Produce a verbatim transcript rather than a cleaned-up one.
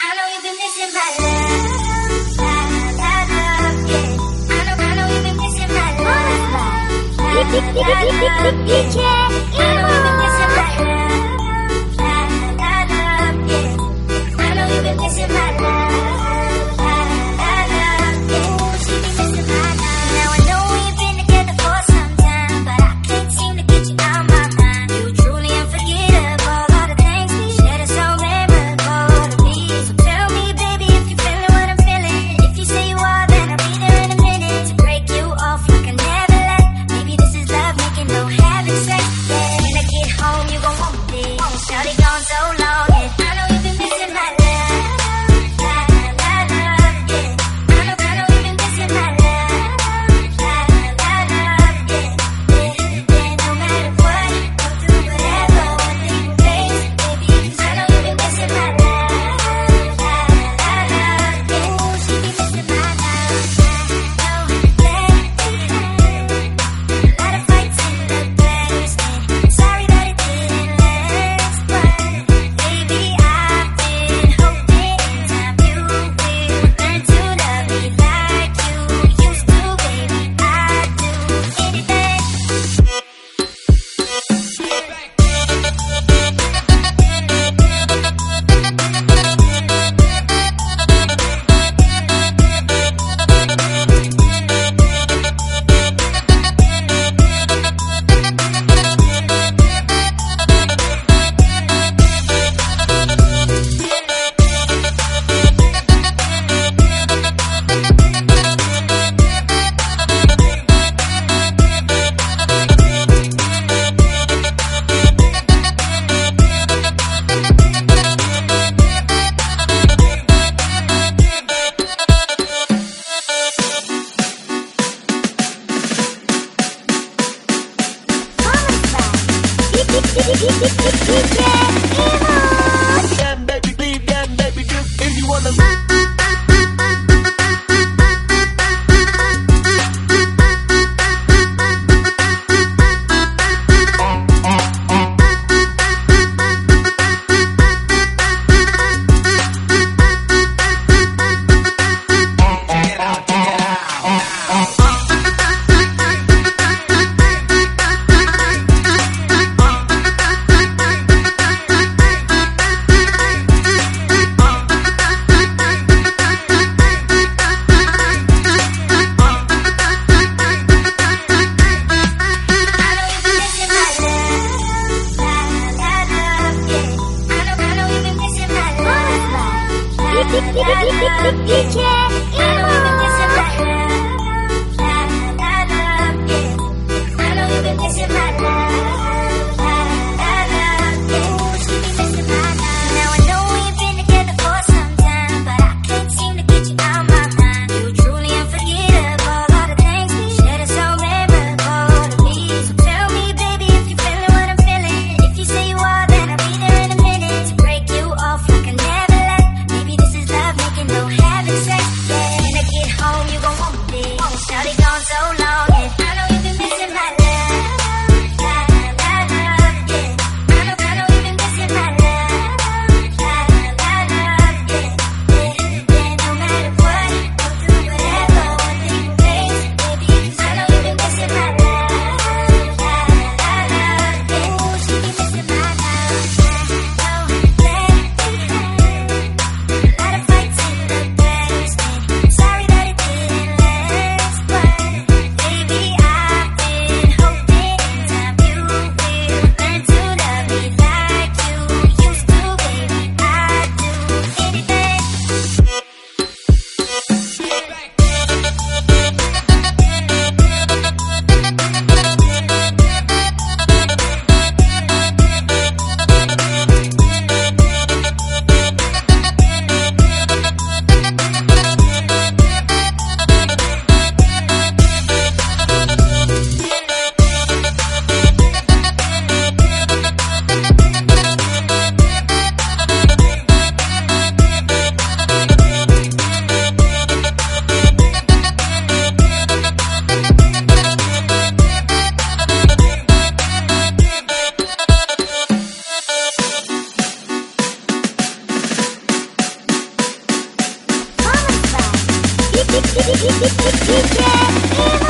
I know you've been missing my love, love, love, love, yeah. I know, I know you've been missing my love, love, love, love, yeah. I know you've been missing my love, love, love, love, yeah. I know you've been missing my love, love, love, love, yeah. Ooh, she be missing my love. Now I know we've been together for some time, but I can't seem to get you out my mind. You truly unforgettable. All the things we shared are so memorable to me. So tell me, baby, if you're feeling what I'm feeling. If you say you are, then I'll be there in a minute to break you off like I never left. Maybe this is love making no having sex. Yeah, when I get home, you gon' want this. Shawty gone so long, yeah. I know you've been missing my love. Maybe this is love making no having sex. D J Emo.